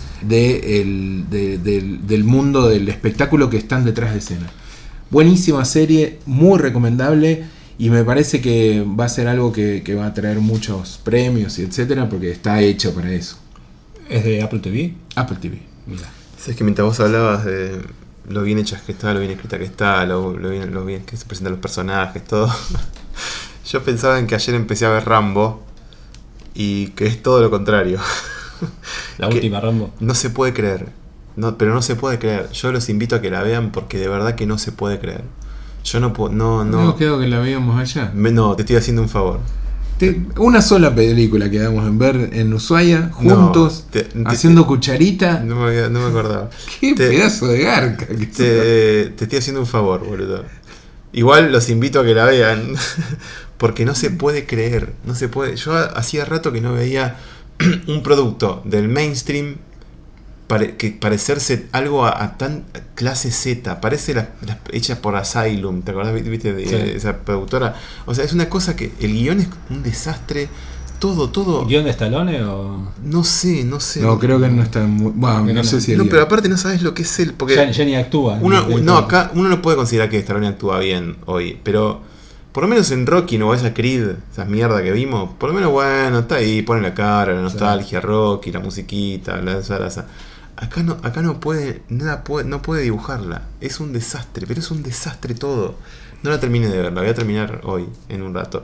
del mundo del espectáculo que están detrás de escena. Buenísima serie, muy recomendable, y me parece que va a ser algo que va a traer muchos premios y etcétera, porque está hecho para eso. ¿Es de Apple TV? Apple TV. Mira. ¿Sabes que mientras vos hablabas de lo bien hecha que está, lo bien escrita que está, lo bien que se presentan los personajes, todo? Yo pensaba en que ayer empecé a ver Rambo y que es todo lo contrario. La última Rambo. No se puede creer. Pero no se puede creer. Yo los invito a que la vean porque de verdad que no se puede creer. Yo no puedo. No quedó que la veíamos allá. No, te estoy haciendo un favor. Una sola película quedamos en ver en Ushuaia, juntos, haciendo cucharita. No me acordaba. Qué pedazo de garca. Te estoy haciendo un favor, boludo. Igual los invito a que la vean. Porque no se puede creer. No se puede. Yo hacía rato que no veía un producto del mainstream que parecerse algo a tan clase Z. Parece las hechas por Asylum. ¿Te acordás? ¿Viste? De esa productora. O sea, es una cosa que el guión es un desastre. Todo. ¿Guión de Stallone o...? No sé. No, creo que no está muy... Bueno, no sé si... No, pero aparte no sabes lo que es él. Porque ya ni actúa. Acá uno no puede considerar que Stallone actúa bien hoy. Pero por lo menos en Rocky, ¿no? Esa Creed, esas mierda que vimos. Por lo menos, bueno, está ahí, pone la cara, la nostalgia, Rocky, la musiquita, Acá no puede dibujarla. Es un desastre, pero es un desastre todo. No la terminé de ver, la voy a terminar hoy, en un rato.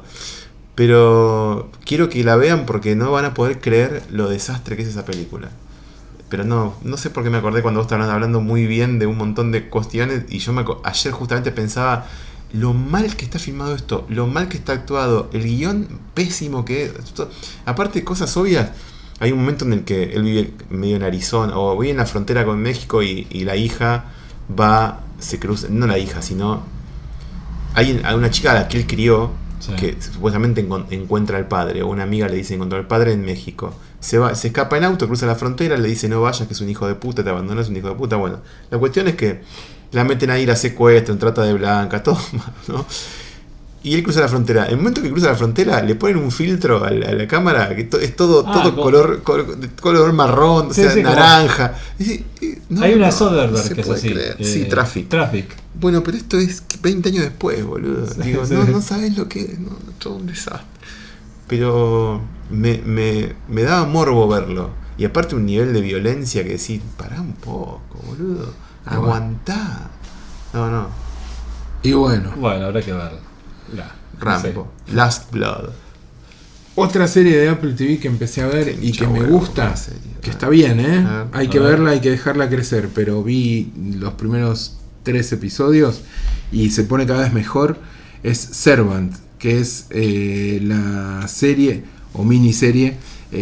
Pero quiero que la vean porque no van a poder creer lo desastre que es esa película. Pero no sé por qué me acordé cuando vos estabas hablando muy bien de un montón de cuestiones. Y yo ayer justamente pensaba lo mal que está filmado esto, lo mal que está actuado, el guión pésimo que es. Aparte de cosas obvias. Hay un momento en el que él vive medio en Arizona, o vive en la frontera con México, y la hija se cruza, no la hija, sino hay una chica a la que él crió, Sí. que supuestamente encuentra al padre, o una amiga le dice encontró al padre en México. Se escapa en auto, cruza la frontera, le dice no vayas, que es un hijo de puta, te abandonas, es un hijo de puta. Bueno, la cuestión es que la meten ahí, la secuestran, trata de blanca, todo mal, ¿no? Y él cruza la frontera. En el momento que cruza la frontera, le ponen un filtro a la cámara que es todo color marrón, o Sí, sea, sí, naranja. Hay una Soderbergh que es puede así. creer. Sí, Traffic. Traffic. Bueno, pero esto es 20 años después, boludo. Sí, Digo, sí. no sabes lo que es, no, todo un desastre. Pero me daba morbo verlo. Y aparte un nivel de violencia que decís, pará un poco, boludo. Aguantá. No. Y bueno, Bueno, habrá que verlo. Rambo. Last Blood. otra serie de Apple TV que empecé a ver y que me gusta, buena serie. que está bien, Ah, hay que a ver. verla, hay que dejarla crecer, pero vi los primeros 3 episodios y se pone cada vez mejor. Es Servant, que es la serie o miniserie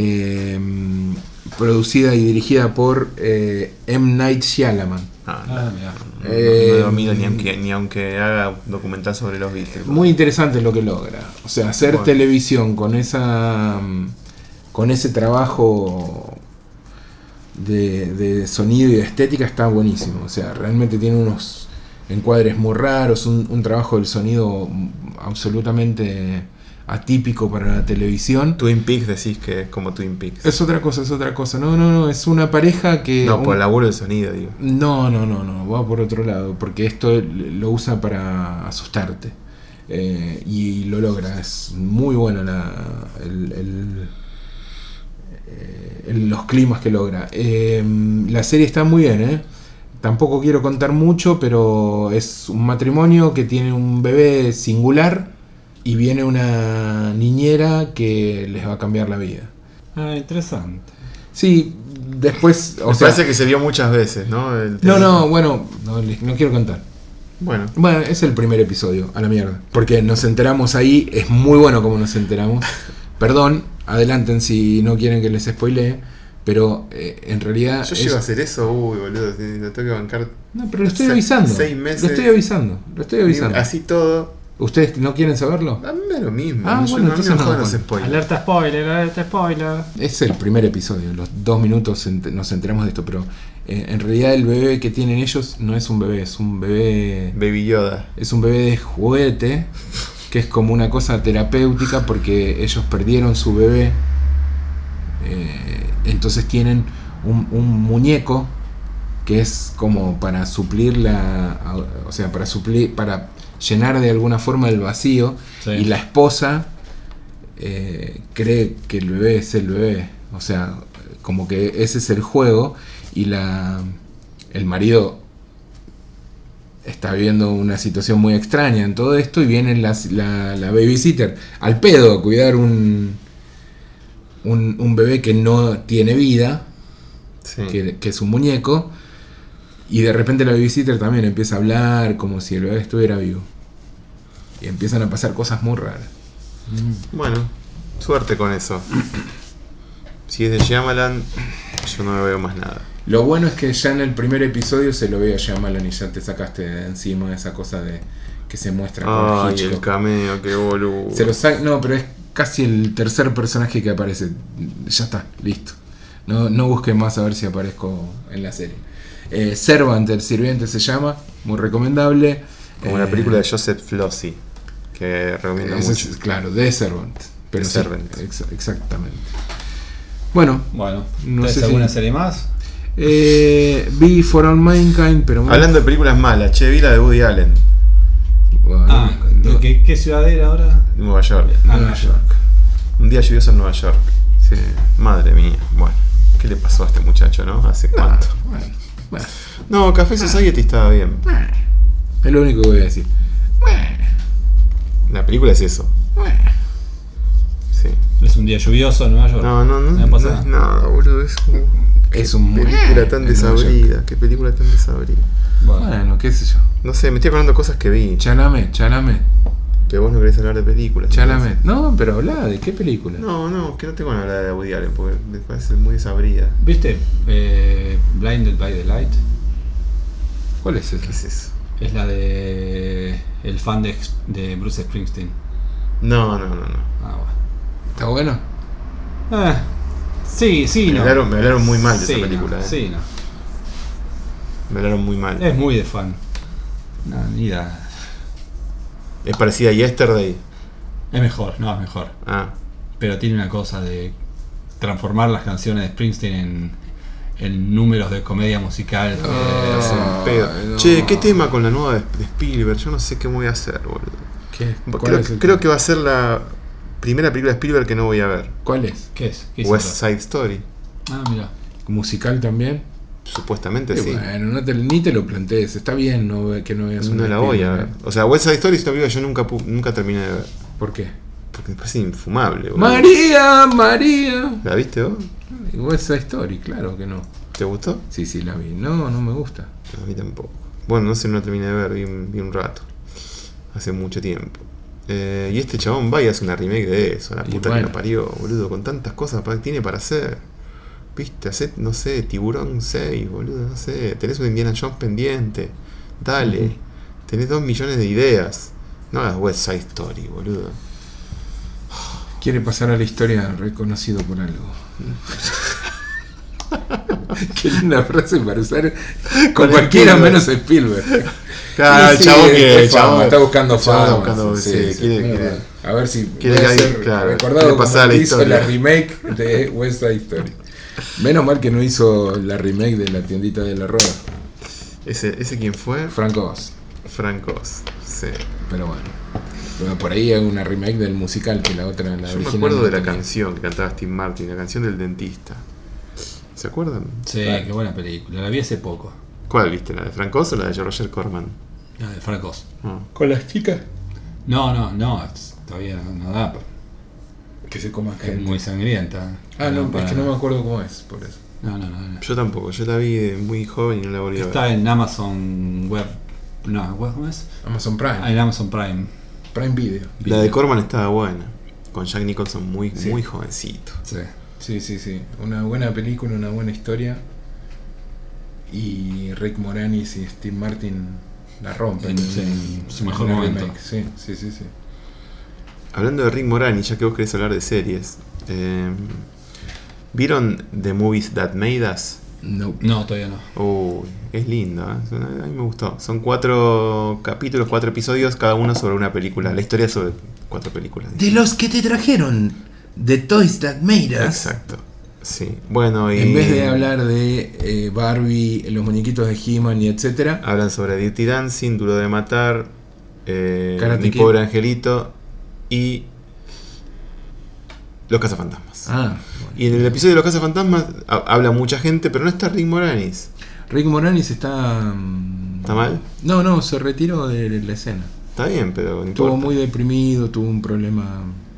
producida y dirigida por M. Night Shyamalan. Mira. No domino ni aunque haga un documental sobre los Beatles. Muy interesante lo que logra. O sea, hacer Bueno. televisión con ese trabajo de sonido y de estética está buenísimo. O sea, realmente tiene unos encuadres muy raros, un trabajo del sonido absolutamente atípico para la televisión. Twin Peaks decís que es como Twin Peaks. Es otra cosa. No, es una pareja que... No, por el laburo del sonido, digo. No, va por otro lado, porque esto lo usa para asustarte. Y lo logra, es muy bueno los climas que logra. La serie está muy bien, tampoco quiero contar mucho, pero es un matrimonio que tiene un bebé singular y viene una niñera que les va a cambiar la vida. Interesante. Sí, después... Me parece que se vio muchas veces, ¿no? Bueno, no quiero contar. Bueno, Bueno, es el primer episodio, a la mierda. Porque nos enteramos ahí, es muy bueno como nos enteramos. Perdón, adelanten si no quieren que les spoilee, pero en realidad... yo llego a hacer eso, boludo, lo tengo que bancar. No, pero lo estoy avisando. 6 meses. Lo estoy avisando. Así todo. ¿Ustedes no quieren saberlo? A mí me da lo mismo. Ah, bueno, entonces no me no, jodan los bueno. spoilers. Alerta spoiler. Es el primer episodio, los 2 minutos nos enteramos de esto, pero en realidad el bebé que tienen ellos no es un bebé, es un bebé... Baby Yoda. Es un bebé de juguete, que es como una cosa terapéutica porque ellos perdieron su bebé. Entonces tienen un muñeco que es como para suplir para llenar de alguna forma el vacío. Sí. Y la esposa cree que el bebé es el bebé, o sea, como que ese es el juego, y el marido está viviendo una situación muy extraña en todo esto, y viene la babysitter al pedo a cuidar un bebé que no tiene vida, Sí. que es un muñeco, y de repente la babysitter también empieza a hablar como si el bebé estuviera vivo, y empiezan a pasar cosas muy raras. Bueno, suerte con eso. Si es de Shyamalan, yo no me veo más nada. Lo bueno es que ya en el primer episodio se lo ve a Shyamalan y ya te sacaste de encima esa cosa de que se muestra con Ay, Hitchcock. el cameo, qué boludo. No, pero es casi el tercer personaje que aparece. Ya está, listo. No busquen más a ver si aparezco en la serie. Servant, el sirviente se llama, muy recomendable. Como la película de Joseph Flossie, que recomiendo Ese mucho. es, claro, The Servant. Pero The sí, Servant. exactamente. Bueno, Bueno, No ¿tenés sé si- alguna serie más? vi For All Mankind, pero... Hablando de películas malas, che, vi la de Woody Allen, Bueno, no- ¿Qué ciudad era ahora? Nueva York. Nueva York. Un día lluvioso en Nueva York. Sí. Madre mía. Bueno, ¿qué le pasó a este muchacho, no? ¿Hace cuánto? Bueno, No, Café Society estaba bien. es lo único que voy a decir. La película es eso. Sí. Es un día lluvioso en Nueva York. No pasa es nada. nada, boludo. Es Es un película tan en Nueva desabrida. Qué película tan desabrida. Bueno, qué sé yo. No sé, me estoy acordando de cosas que vi. Chalamet. Que vos no querés hablar de películas. Chalamet. No, pero habla de qué película. No, que no tengo ganas de hablar de Woody Allen porque me parece muy desabrida. ¿Viste Blinded by the Light? ¿Cuál es ese? ¿Qué es eso? Es la de el fan de Bruce Springsteen. No. Ah, bueno. ¿Está bueno? Sí, Me no. hablaron muy mal de Sí, esa película. no, sí, no. Me hablaron muy mal. Es muy de fan. No, ni da. Es parecida a Yesterday. Es mejor, no, es mejor. Ah, Pero tiene una cosa de transformar las canciones de Springsteen en números de comedia musical. es Ah, un pedo. no. Che, ¿qué tema con la nueva de Spielberg? Yo no sé qué voy a hacer, boludo. ¿Qué? ¿Cuál es el Creo tema? que va a ser la primera película de Spielberg que no voy a ver. ¿Cuál es? ¿Qué es? ¿Qué hizo West ahora? Side Story. Ah, mira. ¿Musical también? Supuestamente Y sí. bueno, ni te lo plantees. Está bien que no veas No una la voy a ver. Spielberg. O sea, West Side Story es una película que yo nunca terminé de ver. ¿Por qué? Porque me parece infumable, boludo. María. ¿La viste vos? West Side Story, claro que no. ¿Te gustó? Sí, la vi. No me gusta. A mí tampoco. Bueno, no sé, no la terminé de ver, vi un rato. Hace mucho tiempo. Y este chabón va y hace una remake de eso, la Y puta bueno. que lo parió, boludo, con tantas cosas tiene para hacer. Viste, hace, no sé, Tiburón 6, boludo, no sé, tenés un Indiana Jones pendiente, dale, tenés 2 millones de ideas. No hagas West Side Story, boludo. Quiere pasar a la historia reconocido por algo. Qué linda frase para usar con cualquiera Spielberg. menos Spielberg. Claro, Sí, chabón está fama, está buscando fama. buscando, sí, quiere- a ver si quiere puede que ser alguien, claro, recordado quiere como pasar a la el que hizo historia. la remake de West Side Story. Menos mal que no hizo la remake de La tiendita de la rueda. ¿Ese quién fue? Franco Oz. Francos, sí. Pero bueno. Pero por ahí hay una remake del musical que la otra, la Yo me original. acuerdo no de la tenía. canción que cantaba Steve Martin, la canción del dentista. ¿Se acuerdan? Sí, Claro. qué buena película. La vi hace poco. ¿Cuál viste? ¿La de Francos o la de Roger Corman? La de Francos. Ah. Con las chicas No, todavía no da. que se coman Es gente. muy sangrienta. Ah, no, Para- es que no me acuerdo cómo es, por eso. No. Yo tampoco, yo la vi de muy joven y no la volví a ver. Está en Amazon Web. No, ¿cómo es? Amazon Prime. Ah, en Amazon Prime. Prime Video. La de Corman estaba buena, con Jack Nicholson muy Sí. jovencito. Sí. Sí. Una buena película, una buena historia. Y Rick Moranis y Steve Martin la rompen. Sí, en su mejor la momento. remake. Sí. Hablando de Rick Moranis, ya que vos querés hablar de series, ¿vieron The Movies That Made Us? No. No, todavía no. Uy, es lindo, ¿eh? A mí me gustó. Son 4 capítulos, 4 episodios, cada uno sobre una película. La historia sobre 4 películas. De los que te trajeron. The Toys That Made Us. Exacto. Sí. Bueno, y En vez de hablar de Barbie, los muñequitos de He-Man y etcétera. hablan sobre Dirty Dancing, Duro de Matar, Karate Mi Kid. Pobre Angelito y Los Cazafantasmas. Ah, Y en el episodio de Los Cazafantasmas habla mucha gente, pero no está Rick Moranis. Rick Moranis está. ¿Está mal? No, se retiró de la escena. Está bien, pero no Estuvo importa. muy deprimido, tuvo un problema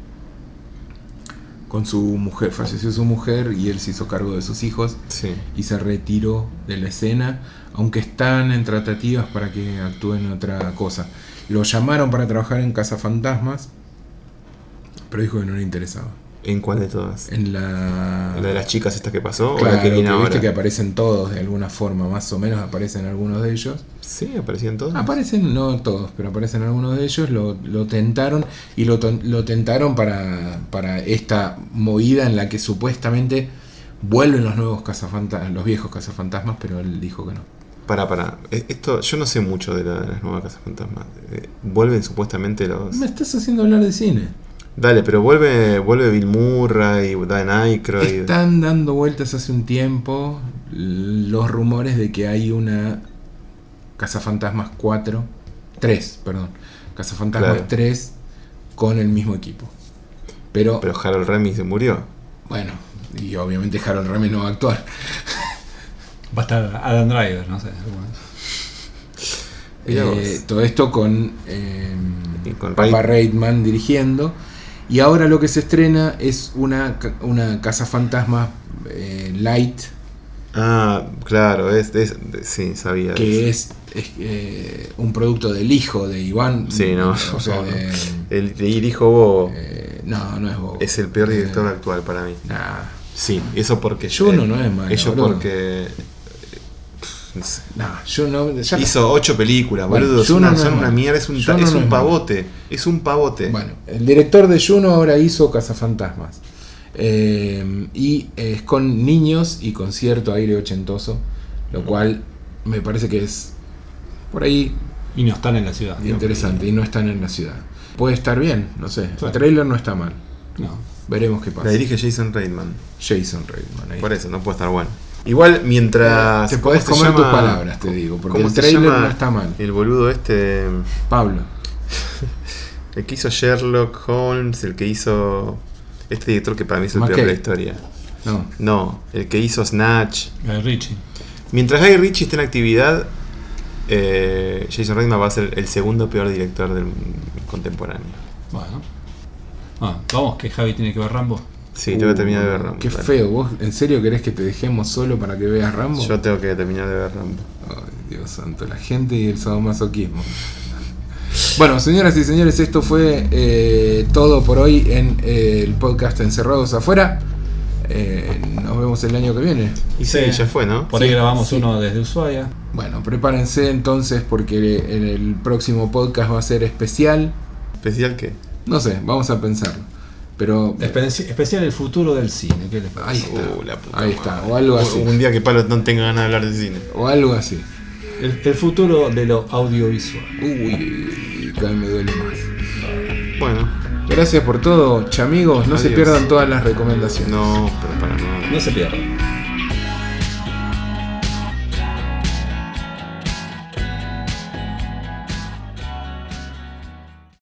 con su mujer, falleció su mujer y él se hizo cargo de sus hijos Sí. y se retiró de la escena, aunque están en tratativas para que actúe en otra cosa. Lo llamaron para trabajar en Cazafantasmas, pero dijo que no le interesaba. ¿En cuál de todas? En la... ¿La de las chicas esta que pasó Claro, o la que viene que viste ahora? que aparecen todos de alguna forma, más o menos aparecen algunos de ellos. Sí, aparecían todos. Aparecen, no todos, pero aparecen algunos de ellos. Lo tentaron y lo tentaron para esta movida en la que supuestamente vuelven los nuevos cazafantasmas, los viejos cazafantasmas, pero él dijo que no. Para. Esto, yo no sé mucho de las nuevas Cazafantasmas. Vuelven supuestamente los. Me estás haciendo hablar de cine. Dale, pero vuelve Bill Murray, Dan Aykroyd. Están dando vueltas hace un tiempo los rumores de que hay una Cazafantasmas 3, Cazafantasmas Claro. 3 con el mismo equipo. Pero Harold Ramis se murió. bueno, y obviamente Harold Ramis no va a actuar. Va a estar Adam Driver, no sé. Mirá vos. Todo esto con, Y con Papa Ray- Reitman dirigiendo. Y ahora lo que se estrena es una Cazafantasmas light, Ah, claro, sí, sabía. de que eso. es un producto del hijo de Iván. Sí, no. O sea, El hijo Bobo no es Bobo. es el peor director actual para mí. Nah. Sí, eso porque. Juno no es malo, Eso boludo. porque. No sé. No, yo no. Ya Hizo 8 películas, Bueno, boludo. Juno no Son es una malo. mierda, es Juno un no es malo. pavote. Es un pavote. Bueno, el director de Juno ahora hizo Cazafantasmas. Y es con niños y con cierto aire ochentoso, lo cual me parece que es por ahí Y no están en la ciudad. interesante y no están en la ciudad. Puede estar bien, no sé. Sí. El trailer no está mal. No. Veremos qué pasa. La dirige Jason Reitman. Jason Reitman. Ahí. Por eso, no puede estar bueno. Igual mientras. Te ¿cómo podés se comer llama? tus palabras, te digo, porque ¿Cómo el se trailer llama no está mal. El boludo este. Pablo. El que hizo Sherlock Holmes, el que hizo. Este director que para mí es el peor de McKay. la historia. No. No, el que hizo Snatch. Richie. Mientras Guy Ritchie esté en actividad, Jason Reitman va a ser el segundo peor director del contemporáneo. Bueno. Vamos, que Javi tiene que ver Rambo. Sí, tengo que terminar de ver Rambo. Qué dale. feo. ¿Vos en serio querés que te dejemos solo para que veas Rambo? Yo tengo que terminar de ver Rambo. Ay, Dios santo, la gente y el sadomasoquismo. Bueno, señoras y señores, esto fue todo por hoy en el podcast Encerrados Afuera. Nos vemos el año que viene. Y sí, ya fue, ¿no? Por ahí Sí, grabamos sí. uno desde Ushuaia. Bueno, prepárense entonces porque en el próximo podcast va a ser especial. ¿Especial qué? No sé, vamos a pensarlo. Pero Especial el futuro del cine. ¿Qué les parece? ahí está, La puta ahí madre. está, o algo así. Un día que Palo no tenga ganas de hablar de cine. O algo así. El futuro de lo audiovisual. Uy, cada vez me duele más. Bueno, Gracias por todo, chamigos. No se Adiós. pierdan todas las recomendaciones. no, pero para nada. No se pierdan.